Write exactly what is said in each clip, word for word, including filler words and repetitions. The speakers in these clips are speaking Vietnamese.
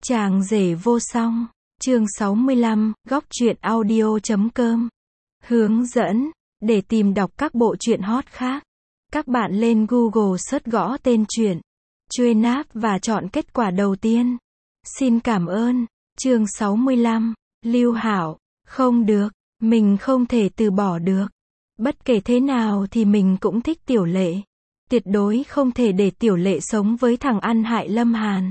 Chàng rể vô song, chương sáu mươi lăm, góc truyện audio chấm com. Hướng dẫn, để tìm đọc các bộ truyện hot khác, các bạn lên Google search gõ tên truyện, truy nạp và chọn kết quả đầu tiên. Xin cảm ơn. Chương sáu mươi lăm, Lưu Hạo, không được, mình không thể từ bỏ được. Bất kể thế nào thì mình cũng thích Tiểu Lệ. Tuyệt đối không thể để Tiểu Lệ sống với thằng ăn hại Lâm Hàn.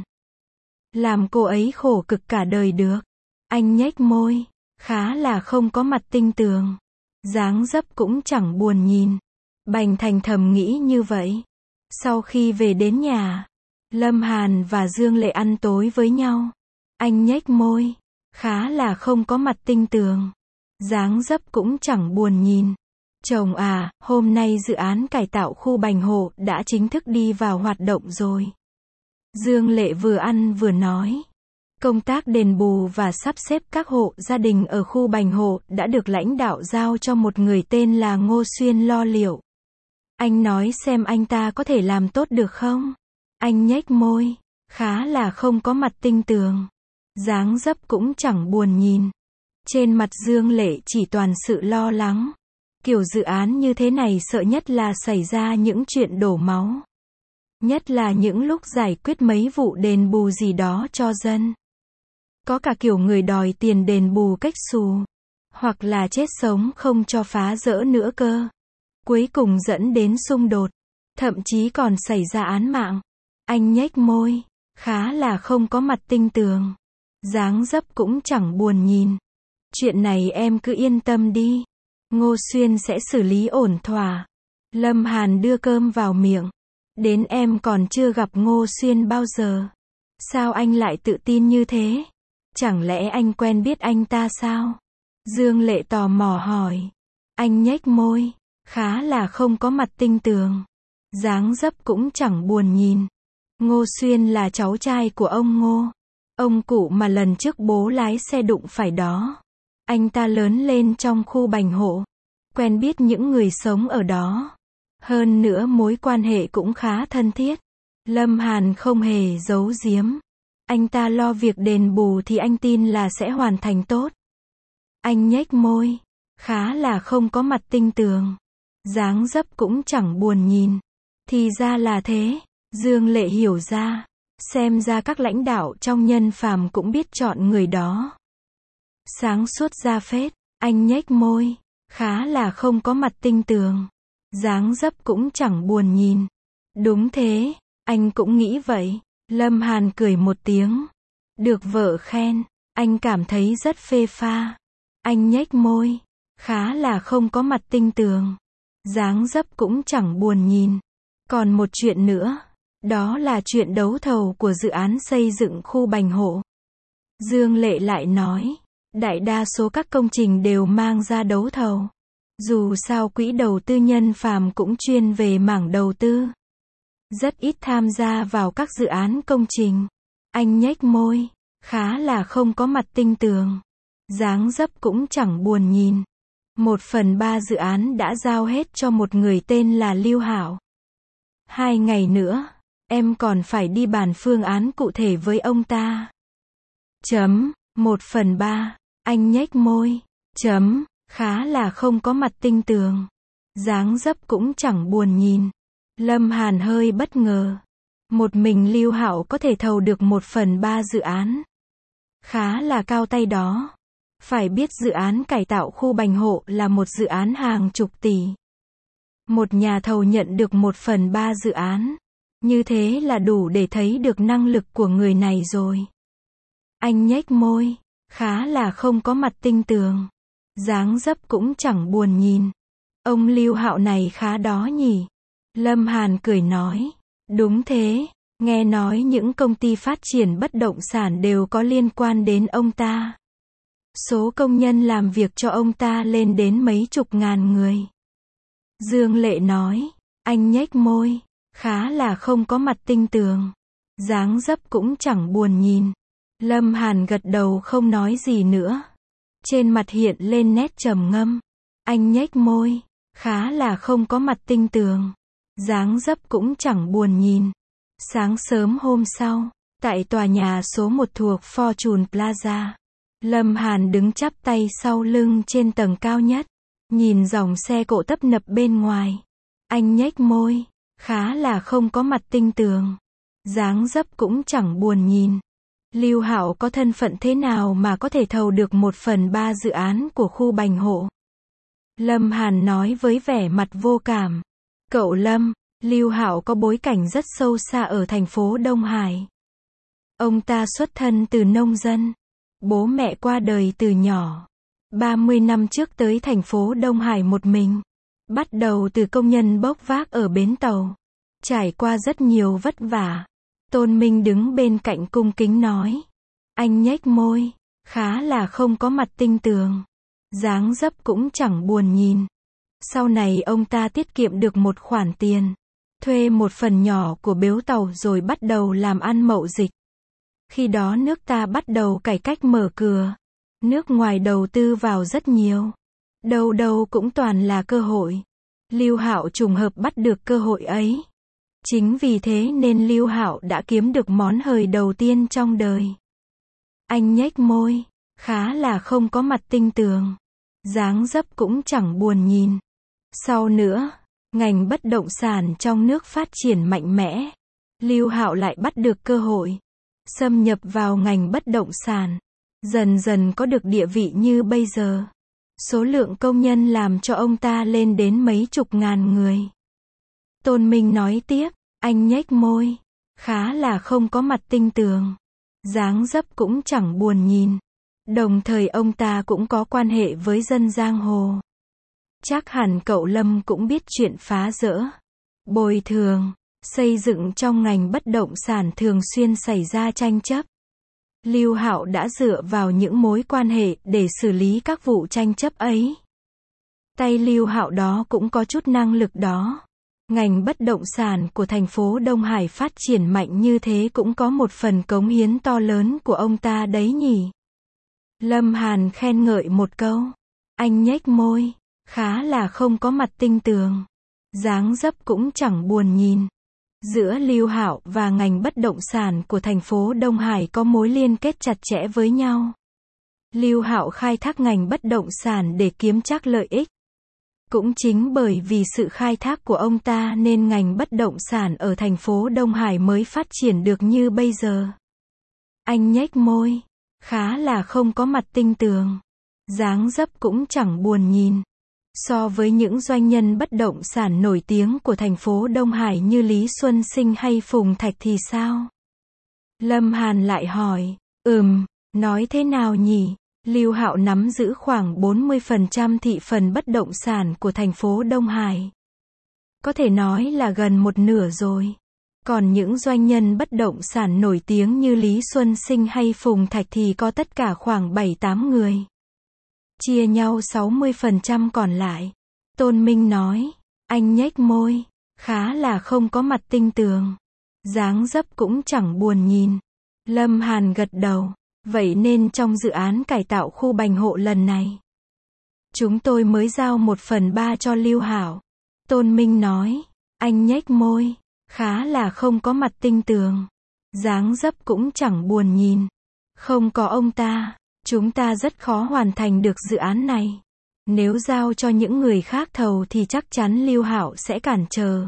Làm cô ấy khổ cực cả đời được. Anh nhếch môi, khá là không có mặt tinh tường. Dáng dấp cũng chẳng buồn nhìn. Bành Thành thầm nghĩ như vậy. Sau khi về đến nhà, Lâm Hàn và Dương Lệ ăn tối với nhau. Anh nhếch môi, khá là không có mặt tinh tường. Dáng dấp cũng chẳng buồn nhìn. Chồng à, hôm nay dự án cải tạo khu Bành Hộ đã chính thức đi vào hoạt động rồi. Dương Lệ vừa ăn vừa nói. Công tác đền bù và sắp xếp các hộ gia đình ở khu Bành Hộ đã được lãnh đạo giao cho một người tên là Ngô Xuyên lo liệu. Anh nói xem anh ta có thể làm tốt được không? Anh nhếch môi, khá là không có mặt tinh tường. Dáng dấp cũng chẳng buồn nhìn. Trên mặt Dương Lệ chỉ toàn sự lo lắng. Kiểu dự án như thế này sợ nhất là xảy ra những chuyện đổ máu. Nhất là những lúc giải quyết mấy vụ đền bù gì đó cho dân. Có cả kiểu người đòi tiền đền bù cách xù. Hoặc là chết sống không cho phá rỡ nữa cơ. Cuối cùng dẫn đến xung đột. Thậm chí còn xảy ra án mạng. Anh nhếch môi, khá là không có mặt tinh tường. Dáng dấp cũng chẳng buồn nhìn. Chuyện này em cứ yên tâm đi. Ngô Xuyên sẽ xử lý ổn thỏa. Lâm Hàn đưa cơm vào miệng. Đến em còn chưa gặp Ngô Xuyên bao giờ. Sao anh lại tự tin như thế? Chẳng lẽ anh quen biết anh ta sao? Dương Lệ tò mò hỏi. Anh nhếch môi, khá là không có mặt tinh tường. Dáng dấp cũng chẳng buồn nhìn. Ngô Xuyên là cháu trai của ông Ngô. Ông cụ mà lần trước bố lái xe đụng phải đó. Anh ta lớn lên trong khu Bành Hộ. Quen biết những người sống ở đó. Hơn nữa mối quan hệ cũng khá thân thiết. Lâm Hàn không hề giấu giếm. Anh ta lo việc đền bù thì anh tin là sẽ hoàn thành tốt. Anh nhếch môi, khá là không có mặt tinh tường. Dáng dấp cũng chẳng buồn nhìn. Thì ra là thế. Dương Lệ hiểu ra. Xem ra các lãnh đạo trong Nhân Phàm cũng biết chọn người đó. Sáng suốt ra phết. Anh nhếch môi, khá là không có mặt tinh tường. Dáng dấp cũng chẳng buồn nhìn. Đúng thế, anh cũng nghĩ vậy. Lâm Hàn cười một tiếng. Được vợ khen, anh cảm thấy rất phê pha. Anh nhếch môi, khá là không có mặt tinh tường. Dáng dấp cũng chẳng buồn nhìn. Còn một chuyện nữa, đó là chuyện đấu thầu của dự án xây dựng khu Bành Hộ. Dương Lệ lại nói, đại đa số các công trình đều mang ra đấu thầu. Dù sao quỹ đầu tư Nhân Phàm cũng chuyên về mảng đầu tư. Rất ít tham gia vào các dự án công trình. Anh nhếch môi, khá là không có mặt tinh tường. Dáng dấp cũng chẳng buồn nhìn. Một phần ba dự án đã giao hết cho một người tên là Lưu Hạo. Hai ngày nữa, em còn phải đi bàn phương án cụ thể với ông ta. Chấm, một phần ba, anh nhếch môi. Chấm, khá là không có mặt tinh tường. Dáng dấp cũng chẳng buồn nhìn. Lâm Hàn hơi bất ngờ. Một mình Lưu Hạo có thể thầu được một phần ba dự án. Khá là cao tay đó. Phải biết dự án cải tạo khu Bành Hộ là một dự án hàng chục tỷ. Một nhà thầu nhận được một phần ba dự án. Như thế là đủ để thấy được năng lực của người này rồi. Anh nhếch môi, khá là không có mặt tinh tường. Dáng dấp cũng chẳng buồn nhìn. Ông Lưu Hạo này khá đó nhỉ. Lâm Hàn cười nói. Đúng thế, nghe nói những công ty phát triển bất động sản đều có liên quan đến ông ta. Số công nhân làm việc cho ông ta lên đến mấy chục ngàn người. Dương Lệ nói. Anh nhếch môi, khá là không có mặt tinh tường. Dáng dấp cũng chẳng buồn nhìn. Lâm Hàn gật đầu không nói gì nữa. Trên mặt hiện lên nét trầm ngâm. Anh nhếch môi, khá là không có mặt tinh tường. Dáng dấp cũng chẳng buồn nhìn. Sáng sớm hôm sau, Tại tòa nhà số một thuộc Fortune Plaza, Lâm Hàn đứng chắp tay sau lưng trên tầng cao nhất, nhìn dòng xe cộ tấp nập bên ngoài. Anh nhếch môi, khá là không có mặt tinh tường. Dáng dấp cũng chẳng buồn nhìn. Lưu Hạo có thân phận thế nào mà có thể thầu được một phần ba dự án của khu Bành Hộ? Lâm Hàn nói với vẻ mặt vô cảm. Cậu Lâm, Lưu Hạo có bối cảnh rất sâu xa ở thành phố Đông Hải. Ông ta xuất thân từ nông dân. Bố mẹ qua đời từ nhỏ. ba mươi năm trước tới thành phố Đông Hải một mình. Bắt đầu từ công nhân bốc vác ở bến tàu. Trải qua rất nhiều vất vả. Tôn Minh đứng bên cạnh cung kính nói. Anh nhếch môi, khá là không có mặt tinh tường. Dáng dấp cũng chẳng buồn nhìn. Sau này ông ta tiết kiệm được một khoản tiền. Thuê một phần nhỏ của bến tàu rồi bắt đầu làm ăn mậu dịch. Khi đó nước ta bắt đầu cải cách mở cửa. Nước ngoài đầu tư vào rất nhiều. Đâu đâu cũng toàn là cơ hội. Lưu Hạo trùng hợp bắt được cơ hội ấy. Chính vì thế nên Lưu Hạo đã kiếm được món hời đầu tiên trong đời. Anh nhếch môi, khá là không có mặt tinh tường. Dáng dấp cũng chẳng buồn nhìn. Sau nữa, ngành bất động sản trong nước phát triển mạnh mẽ. Lưu Hạo lại bắt được cơ hội. Xâm nhập vào ngành bất động sản. Dần dần có được địa vị như bây giờ. Số lượng công nhân làm cho ông ta lên đến mấy chục ngàn người. Tôn Minh nói tiếp, anh nhếch môi, khá là không có mặt tinh tường. Dáng dấp cũng chẳng buồn nhìn. Đồng thời ông ta cũng có quan hệ với dân giang hồ. Chắc hẳn cậu Lâm cũng biết chuyện phá rỡ, bồi thường, xây dựng trong ngành bất động sản thường xuyên xảy ra tranh chấp. Lưu Hạo đã dựa vào những mối quan hệ để xử lý các vụ tranh chấp ấy. Tay Lưu Hạo đó cũng có chút năng lực đó. Ngành bất động sản của thành phố Đông Hải phát triển mạnh như thế cũng có một phần cống hiến to lớn của ông ta đấy nhỉ. Lâm Hàn khen ngợi một câu. Anh nhếch môi, khá là không có mặt tinh tường. Dáng dấp cũng chẳng buồn nhìn. Giữa Lưu Hạo và ngành bất động sản của thành phố Đông Hải có mối liên kết chặt chẽ với nhau. Lưu Hạo khai thác ngành bất động sản để kiếm trác lợi ích. Cũng chính bởi vì sự khai thác của ông ta nên ngành bất động sản ở thành phố Đông Hải mới phát triển được như bây giờ. Anh nhếch môi, khá là không có mặt tinh tường. Dáng dấp cũng chẳng buồn nhìn. So với những doanh nhân bất động sản nổi tiếng của thành phố Đông Hải như Lý Xuân Sinh hay Phùng Thạch thì sao? Lâm Hàn lại hỏi, ừm, nói thế nào nhỉ? Lưu Hạo nắm giữ khoảng bốn mươi phần trăm thị phần bất động sản của thành phố Đông Hải. Có thể nói là gần một nửa rồi. Còn những doanh nhân bất động sản nổi tiếng như Lý Xuân Sinh hay Phùng Thạch thì có tất cả khoảng bảy tám người. Chia nhau sáu mươi phần trăm còn lại. Tôn Minh nói, anh nhếch môi, khá là không có mặt tinh tường. Dáng dấp cũng chẳng buồn nhìn. Lâm Hàn gật đầu. Vậy nên trong dự án cải tạo khu Bành Hộ lần này, chúng tôi mới giao một phần ba cho Lưu Hạo. Tôn Minh nói, anh nhếch môi, khá là không có mặt tinh tường. Dáng dấp cũng chẳng buồn nhìn. Không có ông ta, chúng ta rất khó hoàn thành được dự án này. Nếu giao cho những người khác thầu thì chắc chắn Lưu Hạo sẽ cản trở.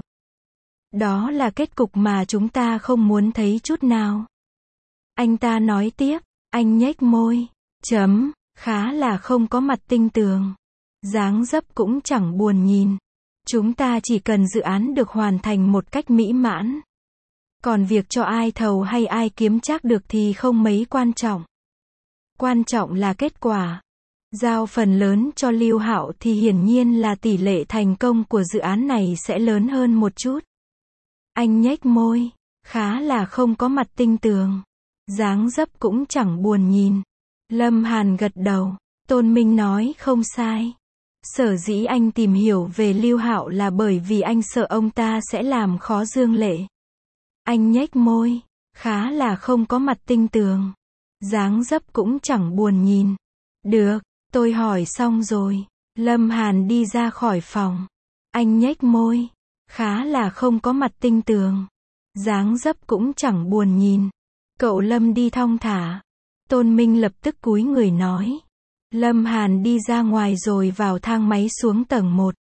Đó là kết cục mà chúng ta không muốn thấy chút nào. Anh ta nói tiếp, anh nhếch môi, chấm, khá là không có mặt tinh tường. Dáng dấp cũng chẳng buồn nhìn. Chúng ta chỉ cần dự án được hoàn thành một cách mỹ mãn. Còn việc cho ai thầu hay ai kiếm trác được thì không mấy quan trọng. Quan trọng là kết quả. Giao phần lớn cho Lưu Hạo thì hiển nhiên là tỷ lệ thành công của dự án này sẽ lớn hơn một chút. Anh nhếch môi, khá là không có mặt tinh tường. Dáng dấp cũng chẳng buồn nhìn. Lâm Hàn gật đầu. Tôn Minh nói không sai. Sở dĩ anh tìm hiểu về Lưu Hạo là bởi vì anh sợ ông ta sẽ làm khó Dương Lệ. Anh nhếch môi, khá là không có mặt tinh tường. Dáng dấp cũng chẳng buồn nhìn. Được, tôi hỏi xong rồi. Lâm Hàn đi ra khỏi phòng. Anh nhếch môi, khá là không có mặt tinh tường. Dáng dấp cũng chẳng buồn nhìn. Cậu Lâm đi thong thả. Tôn Minh lập tức cúi người nói. Lâm Hàn đi ra ngoài rồi vào thang máy xuống tầng một.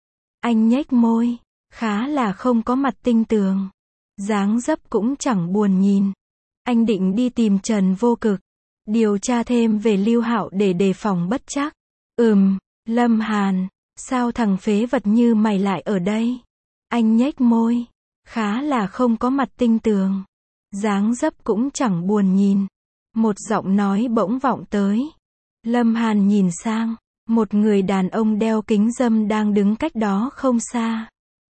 Anh nhếch môi, khá là không có mặt tinh tường. Dáng dấp cũng chẳng buồn nhìn. Anh định đi tìm Trần Vô Cực, điều tra thêm về Lưu Hạo để đề phòng bất trắc. Ừm, Lâm Hàn, sao thằng phế vật như mày lại ở đây? Anh nhếch môi, khá là không có mặt tinh tường. Dáng dấp cũng chẳng buồn nhìn. Một giọng nói bỗng vọng tới. Lâm Hàn nhìn sang, một người đàn ông đeo kính râm đang đứng cách đó không xa.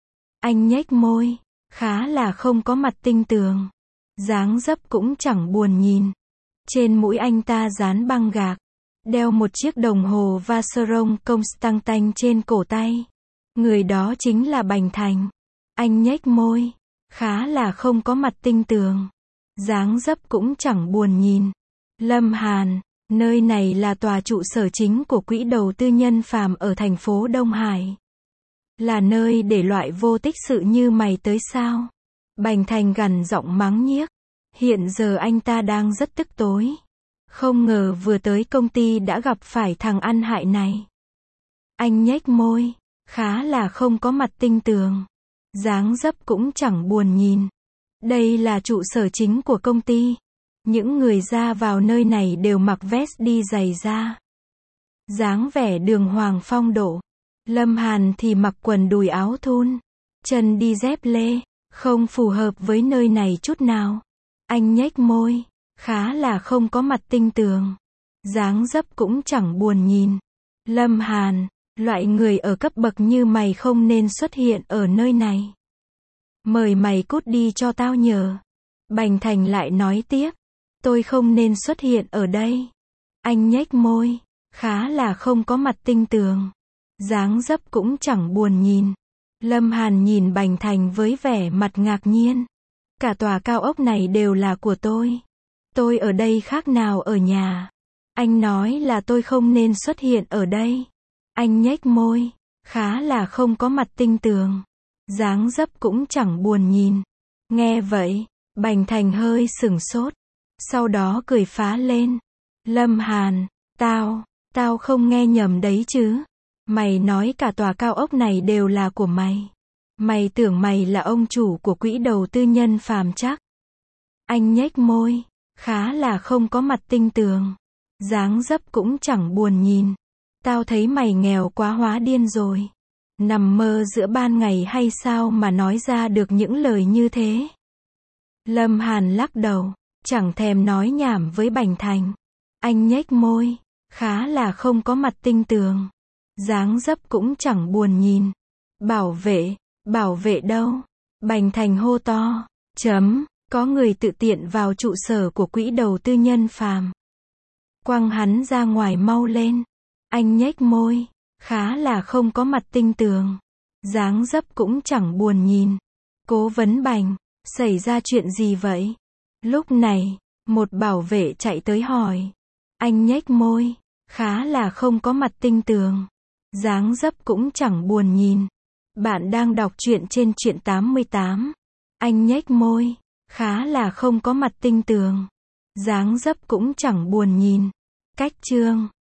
Anh nhếch môi, khá là không có mặt tinh tường. Dáng dấp cũng chẳng buồn nhìn. Trên mũi anh ta dán băng gạc, đeo một chiếc đồng hồ Vacheron Constantin trên cổ tay. Người đó chính là Bành Thành. Anh nhếch môi, khá là không có mặt tinh tường. Dáng dấp cũng chẳng buồn nhìn. Lâm Hàn, nơi này là tòa trụ sở chính của quỹ đầu tư Nhân Phàm ở thành phố Đông Hải. Là nơi để loại vô tích sự như mày tới sao? Bành Thành gằn giọng mắng nhiếc. Hiện giờ anh ta đang rất tức tối. Không ngờ vừa tới công ty đã gặp phải thằng ăn hại này. Anh nhếch môi, khá là không có mặt tinh tường. Dáng dấp cũng chẳng buồn nhìn. Đây là trụ sở chính của công ty. Những người ra vào nơi này đều mặc vest đi giày da. Dáng vẻ đường hoàng phong độ. Lâm Hàn thì mặc quần đùi áo thun, chân đi dép lê, không phù hợp với nơi này chút nào. Anh nhếch môi, khá là không có mặt tinh tường. Dáng dấp cũng chẳng buồn nhìn. Lâm Hàn, loại người ở cấp bậc như mày không nên xuất hiện ở nơi này. Mời mày cút đi cho tao nhờ. Bành Thành lại nói tiếp. Tôi không nên xuất hiện ở đây. Anh nhếch môi, khá là không có mặt tinh tường. Dáng dấp cũng chẳng buồn nhìn. Lâm Hàn nhìn Bành Thành với vẻ mặt ngạc nhiên. Cả tòa cao ốc này đều là của tôi. Tôi ở đây khác nào ở nhà. Anh nói là tôi không nên xuất hiện ở đây. Anh nhếch môi, khá là không có mặt tinh tường. Dáng dấp cũng chẳng buồn nhìn. Nghe vậy, Bành Thành hơi sửng sốt. Sau đó cười phá lên. Lâm Hàn, tao, tao không nghe nhầm đấy chứ. Mày nói cả tòa cao ốc này đều là của mày. Mày tưởng mày là ông chủ của quỹ đầu tư Nhân Phàm chắc. Anh nhếch môi, khá là không có mặt tinh tường. Dáng dấp cũng chẳng buồn nhìn. Tao thấy mày nghèo quá hóa điên rồi. Nằm mơ giữa ban ngày hay sao mà nói ra được những lời như thế. Lâm Hàn lắc đầu, chẳng thèm nói nhảm với Bành Thành. Anh nhếch môi, khá là không có mặt tinh tường. Dáng dấp cũng chẳng buồn nhìn. Bảo vệ, bảo vệ đâu? Bành Thành hô to. Chấm, có người tự tiện vào trụ sở của quỹ đầu tư Nhân Phàm. Quăng hắn ra ngoài mau lên. Anh nhếch môi, khá là không có mặt tinh tường. Dáng dấp cũng chẳng buồn nhìn. Cố vấn Bành, xảy ra chuyện gì vậy? Lúc này, một bảo vệ chạy tới hỏi. Anh nhếch môi, khá là không có mặt tinh tường. Dáng dấp cũng chẳng buồn nhìn. Bạn đang đọc truyện trên truyện tám mươi tám. Anh nhếch môi, khá là không có mặt tinh tường. Dáng dấp cũng chẳng buồn nhìn. Cách chương